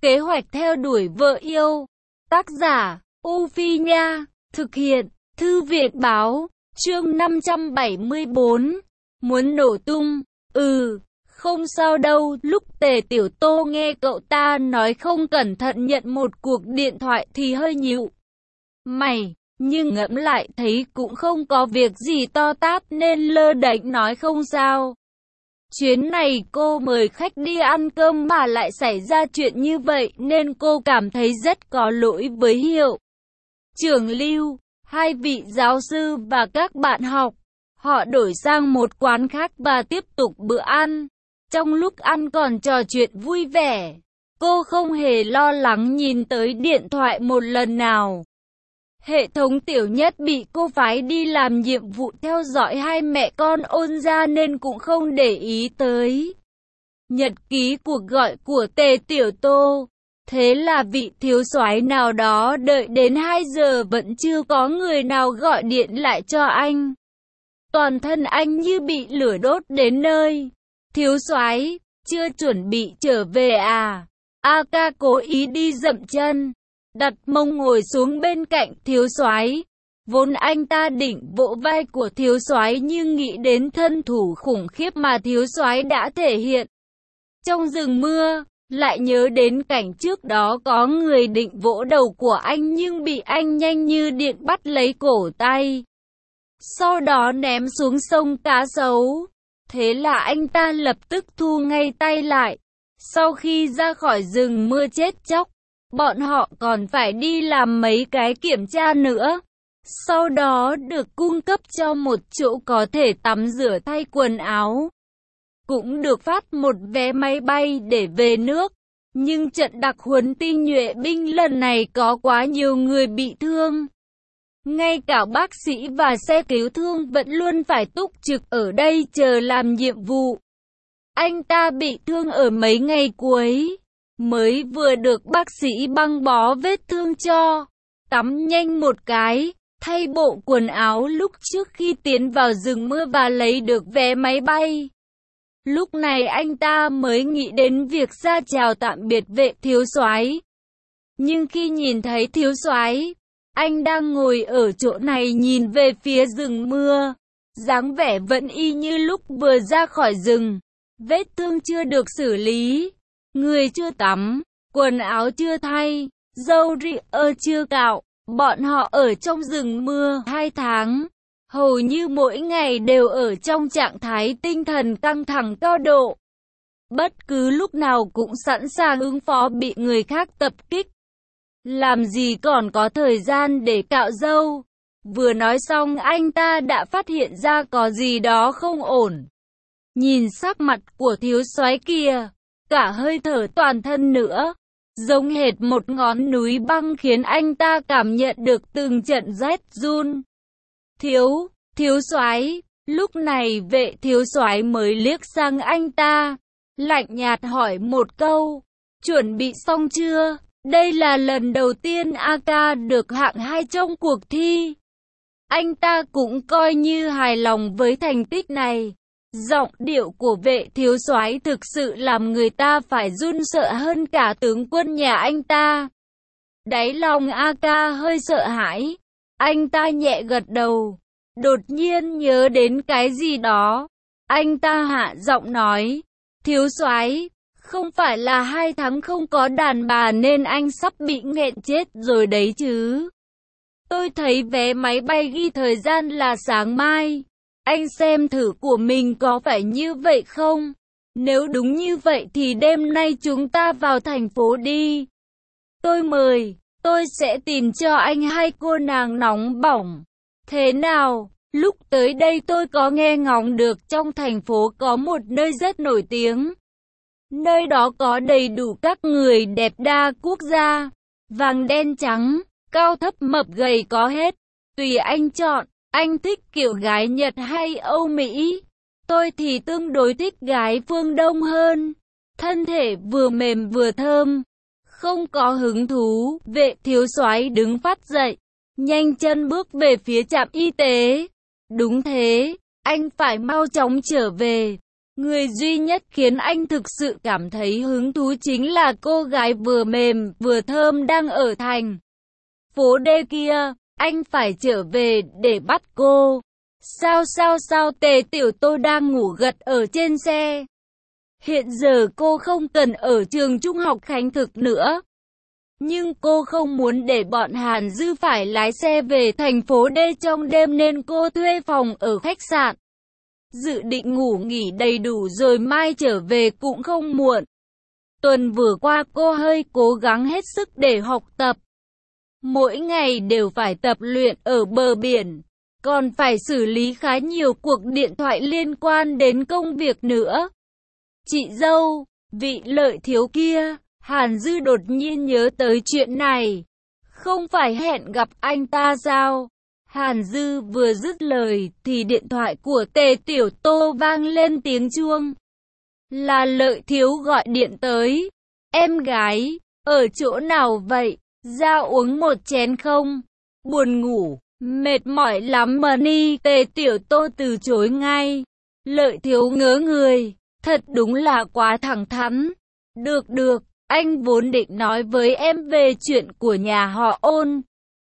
Kế hoạch theo đuổi vợ yêu. Tác giả, U Phi Nha. Thực hiện, Thư viện Báo. Chương 574. Muốn nổ tung. Không sao đâu. Lúc Tề Tiểu Tô nghe cậu ta nói không cẩn thận nhận một cuộc điện thoại thì hơi nhíu mày, nhưng ngẫm lại thấy cũng không có việc gì to tát nên lơ đễnh nói không sao. Chuyến này cô mời khách đi ăn cơm mà lại xảy ra chuyện như vậy nên cô cảm thấy rất có lỗi với Hiệu trưởng Lưu, hai vị giáo sư và các bạn học. Họ đổi sang một quán khác và tiếp tục bữa ăn. Trong lúc ăn còn trò chuyện vui vẻ, cô không hề lo lắng nhìn tới điện thoại một lần nào. Hệ thống Tiểu Nhất bị cô phái đi làm nhiệm vụ theo dõi hai mẹ con Ôn gia nên cũng không để ý tới nhật ký cuộc gọi của Tề Tiểu Tô. Thế là vị thiếu soái nào đó đợi đến 2 giờ vẫn chưa có người nào gọi điện lại cho anh. Toàn thân anh như bị lửa đốt đến nơi. Thiếu soái, chưa chuẩn bị trở về à? A Ca cố ý đi dậm chân, đặt mông ngồi xuống bên cạnh thiếu soái. Vốn anh ta định vỗ vai của thiếu soái nhưng nghĩ đến thân thủ khủng khiếp mà thiếu soái đã thể hiện trong rừng mưa, lại nhớ đến cảnh trước đó có người định vỗ đầu của anh nhưng bị anh nhanh như điện bắt lấy cổ tay, sau đó ném xuống sông Cá Sấu. Thế là anh ta lập tức thu ngay tay lại. Sau khi ra khỏi rừng mưa chết chóc, bọn họ còn phải đi làm mấy cái kiểm tra nữa. Sau đó được cung cấp cho một chỗ có thể tắm rửa thay quần áo. Cũng được phát một vé máy bay để về nước. Nhưng trận đặc huấn tinh nhuệ binh lần này có quá nhiều người bị thương. Ngay cả bác sĩ và xe cứu thương vẫn luôn phải túc trực ở đây chờ làm nhiệm vụ. Anh ta bị thương ở mấy ngày cuối, mới vừa được bác sĩ băng bó vết thương cho. Tắm nhanh một cái, thay bộ quần áo lúc trước khi tiến vào rừng mưa và lấy được vé máy bay. Lúc này anh ta mới nghĩ đến việc ra chào tạm biệt vệ thiếu soái. Nhưng khi nhìn thấy thiếu soái, anh đang ngồi ở chỗ này nhìn về phía rừng mưa, dáng vẻ vẫn y như lúc vừa ra khỏi rừng. Vết thương chưa được xử lý, người chưa tắm, quần áo chưa thay, râu ria chưa cạo. Bọn họ ở trong rừng mưa 2 tháng, hầu như mỗi ngày đều ở trong trạng thái tinh thần căng thẳng cao độ. Bất cứ lúc nào cũng sẵn sàng ứng phó bị người khác tập kích. Làm gì còn có thời gian để cạo râu. Vừa nói xong anh ta đã phát hiện ra có gì đó không ổn. Nhìn sắc mặt của thiếu soái kia, cả hơi thở toàn thân nữa, giống hệt một ngọn núi băng khiến anh ta cảm nhận được từng trận rét run. Thiếu soái, lúc này vệ thiếu soái mới liếc sang anh ta, lạnh nhạt hỏi một câu, chuẩn bị xong chưa? Đây là lần đầu tiên A Ca được hạng 2 trong cuộc thi. Anh ta cũng coi như hài lòng với thành tích này. Giọng điệu của vệ thiếu soái thực sự làm người ta phải run sợ hơn cả tướng quân nhà anh ta. Đáy lòng A Ca hơi sợ hãi. Anh ta nhẹ gật đầu. Đột nhiên nhớ đến cái gì đó. Anh ta hạ giọng nói, thiếu soái, không phải là 2 tháng không có đàn bà nên anh sắp bị nghẹn chết rồi đấy chứ? Tôi thấy vé máy bay ghi thời gian là sáng mai. Anh xem thử của mình có phải như vậy không? Nếu đúng như vậy thì đêm nay chúng ta vào thành phố đi. Tôi mời, tôi sẽ tìm cho anh 2 cô nàng nóng bỏng. Thế nào? Lúc tới đây tôi có nghe ngóng được trong thành phố có một nơi rất nổi tiếng. Nơi đó có đầy đủ các người đẹp đa quốc gia, vàng đen trắng, cao thấp mập gầy có hết. Tùy anh chọn, anh thích kiểu gái Nhật hay Âu Mỹ? Tôi thì tương đối thích gái phương Đông hơn. Thân thể vừa mềm vừa thơm. Không có hứng thú, vệ thiếu soái đứng phát dậy, nhanh chân bước về phía trạm y tế. Đúng thế, anh phải mau chóng trở về. Người duy nhất khiến anh thực sự cảm thấy hứng thú chính là cô gái vừa mềm vừa thơm đang ở thành phố D kia. Anh phải trở về để bắt cô. Sao Tề Tiểu Tô đang ngủ gật ở trên xe. Hiện giờ cô không cần ở trường trung học Khánh Thực nữa. Nhưng cô không muốn để bọn Hàn Dư phải lái xe về thành phố D trong đêm nên cô thuê phòng ở khách sạn. Dự định ngủ nghỉ đầy đủ rồi mai trở về cũng không muộn. Tuần vừa qua cô hơi cố gắng hết sức để học tập. Mỗi ngày đều phải tập luyện ở bờ biển. Còn phải xử lý khá nhiều cuộc điện thoại liên quan đến công việc nữa. Chị dâu, vị Lợi thiếu kia, Hàn Dư đột nhiên nhớ tới chuyện này. Không phải hẹn gặp anh ta sao? Hàn Dư vừa dứt lời thì điện thoại của Tề Tiểu Tô vang lên tiếng chuông. Là Lợi thiếu gọi điện tới. Em gái, ở chỗ nào vậy? Ra uống một chén không? Buồn ngủ, mệt mỏi lắm mà ni. Tề Tiểu Tô từ chối ngay. Lợi thiếu ngớ người, thật đúng là quá thẳng thắn. Được, anh vốn định nói với em về chuyện của nhà họ Ôn.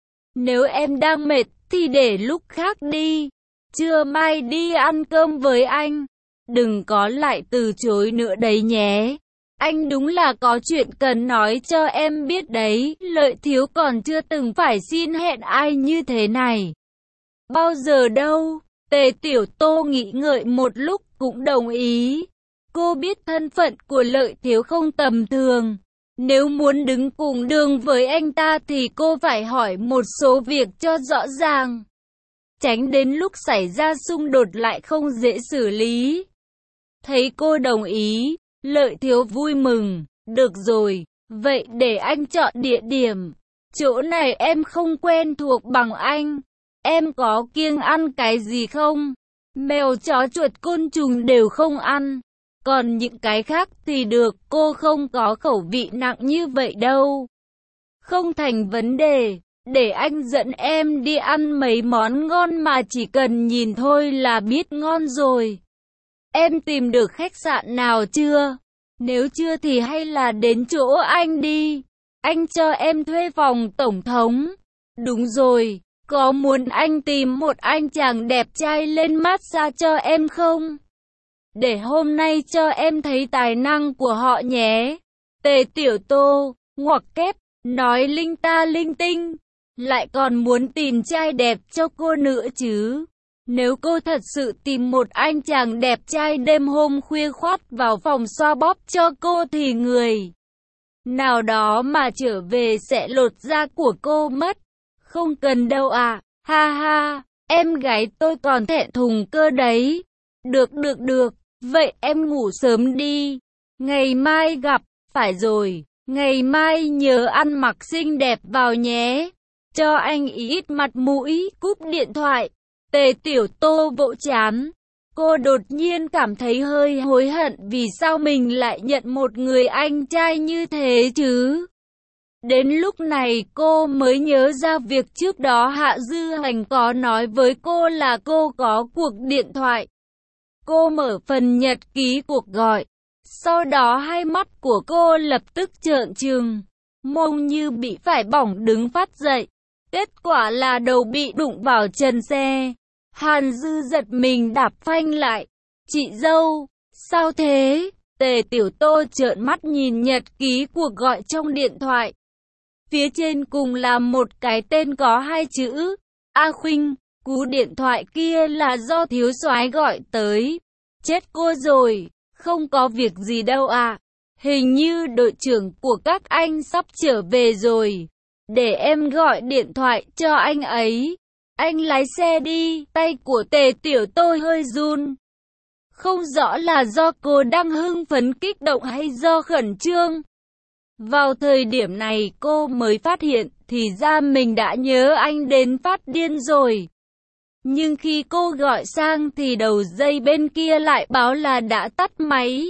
Nếu em đang mệt thì để lúc khác đi. Trưa mai đi ăn cơm với anh. Đừng có lại từ chối nữa đấy nhé. Anh đúng là có chuyện cần nói cho em biết đấy. Lợi thiếu còn chưa từng phải xin hẹn ai như thế này. Bao giờ đâu? Tề Tiểu Tô nghĩ ngợi một lúc cũng đồng ý. Cô biết thân phận của Lợi thiếu không tầm thường. Nếu muốn đứng cùng đường với anh ta thì cô phải hỏi một số việc cho rõ ràng. Tránh đến lúc xảy ra xung đột lại không dễ xử lý. Thấy cô đồng ý, Lợi thiếu vui mừng. Được rồi, vậy để anh chọn địa điểm. Chỗ này em không quen thuộc bằng anh. Em có kiêng ăn cái gì không? Mèo chó chuột côn trùng đều không ăn. Còn những cái khác thì được, cô không có khẩu vị nặng như vậy đâu. Không thành vấn đề, để anh dẫn em đi ăn mấy món ngon mà chỉ cần nhìn thôi là biết ngon rồi. Em tìm được khách sạn nào chưa? Nếu chưa thì hay là đến chỗ anh đi. Anh cho em thuê phòng tổng thống. Đúng rồi, có muốn anh tìm một anh chàng đẹp trai lên massage cho em không? Để hôm nay cho em thấy tài năng của họ nhé. Tề Tiểu Tô, ngoặc kép, nói linh ta linh tinh. Lại còn muốn tìm trai đẹp cho cô nữa chứ. Nếu cô thật sự tìm một anh chàng đẹp trai đêm hôm khuya khoắt vào phòng xoa bóp cho cô thì người nào đó mà trở về sẽ lột da của cô mất. Không cần đâu à, ha ha, em gái tôi còn thẹn thùng cơ đấy. Được, vậy em ngủ sớm đi. Ngày mai gặp, phải rồi, ngày mai nhớ ăn mặc xinh đẹp vào nhé. Cho anh ít mặt mũi, cúp điện thoại. Tề Tiểu Tô vỗ trán. Cô đột nhiên cảm thấy hơi hối hận vì sao mình lại nhận một người anh trai như thế chứ. Đến lúc này cô mới nhớ ra việc trước đó Hạ Dư Hành có nói với cô là cô có cuộc điện thoại. Cô mở phần nhật ký cuộc gọi. Sau đó hai mắt của cô lập tức trợn trừng. Mông như bị phải bỏng đứng phát dậy. Kết quả là đầu bị đụng vào trần xe. Hàn Dư giật mình đạp phanh lại. Chị dâu, sao thế? Tề Tiểu Tô trợn mắt nhìn nhật ký cuộc gọi trong điện thoại. Phía trên cùng là một cái tên có hai chữ. A Khuynh. Cú điện thoại kia là do thiếu soái gọi tới. Chết cô rồi, không có việc gì đâu à. Hình như đội trưởng của các anh sắp trở về rồi. Để em gọi điện thoại cho anh ấy. Anh lái xe đi. Tay của Tề Tiểu Tô hơi run. Không rõ là do cô đang hưng phấn kích động hay do khẩn trương. Vào thời điểm này cô mới phát hiện thì ra mình đã nhớ anh đến phát điên rồi. Nhưng khi cô gọi sang thì đầu dây bên kia lại báo là đã tắt máy.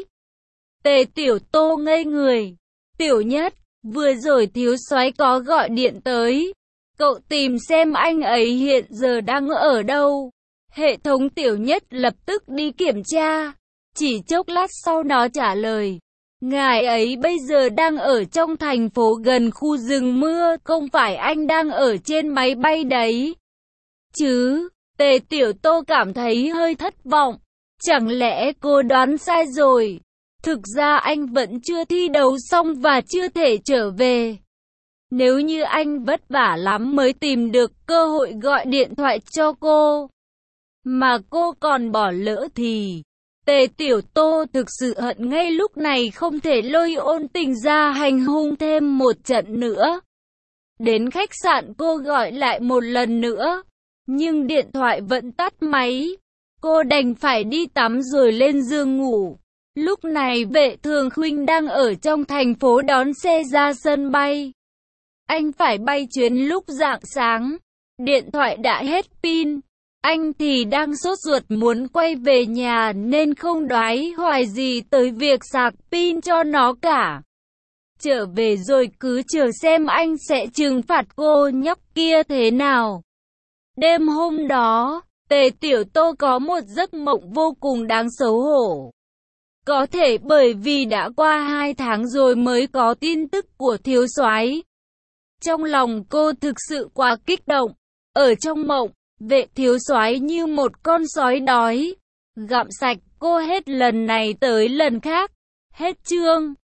Tề Tiểu Tô ngây người. Tiểu Nhất, vừa rồi thiếu soái có gọi điện tới. Cậu tìm xem anh ấy hiện giờ đang ở đâu. Hệ thống Tiểu Nhất lập tức đi kiểm tra. Chỉ chốc lát sau nó trả lời. Ngài ấy bây giờ đang ở trong thành phố gần khu rừng mưa, không phải anh đang ở trên máy bay đấy chứ? Tề Tiểu Tô cảm thấy hơi thất vọng. Chẳng lẽ cô đoán sai rồi? Thực ra anh vẫn chưa thi đấu xong và chưa thể trở về. Nếu như anh vất vả lắm mới tìm được cơ hội gọi điện thoại cho cô, mà cô còn bỏ lỡ thì... Tề Tiểu Tô thực sự hận ngay lúc này không thể lôi Ôn Tình ra hành hung thêm một trận nữa. Đến khách sạn cô gọi lại một lần nữa, nhưng điện thoại vẫn tắt máy. Cô đành phải đi tắm rồi lên giường ngủ. Lúc này Vệ Thường Khuynh đang ở trong thành phố đón xe ra sân bay. Anh phải bay chuyến lúc rạng sáng. Điện thoại đã hết pin. Anh thì đang sốt ruột muốn quay về nhà nên không đoái hoài gì tới việc sạc pin cho nó cả. Trở về rồi cứ chờ xem anh sẽ trừng phạt cô nhóc kia thế nào. Đêm hôm đó, Tề Tiểu Tô có một giấc mộng vô cùng đáng xấu hổ. Có thể bởi vì đã qua 2 tháng rồi mới có tin tức của thiếu soái. Trong lòng cô thực sự quá kích động. Ở trong mộng, Vệ thiếu soái như một con sói đói, gặm sạch cô hết lần này tới lần khác. Hết chương.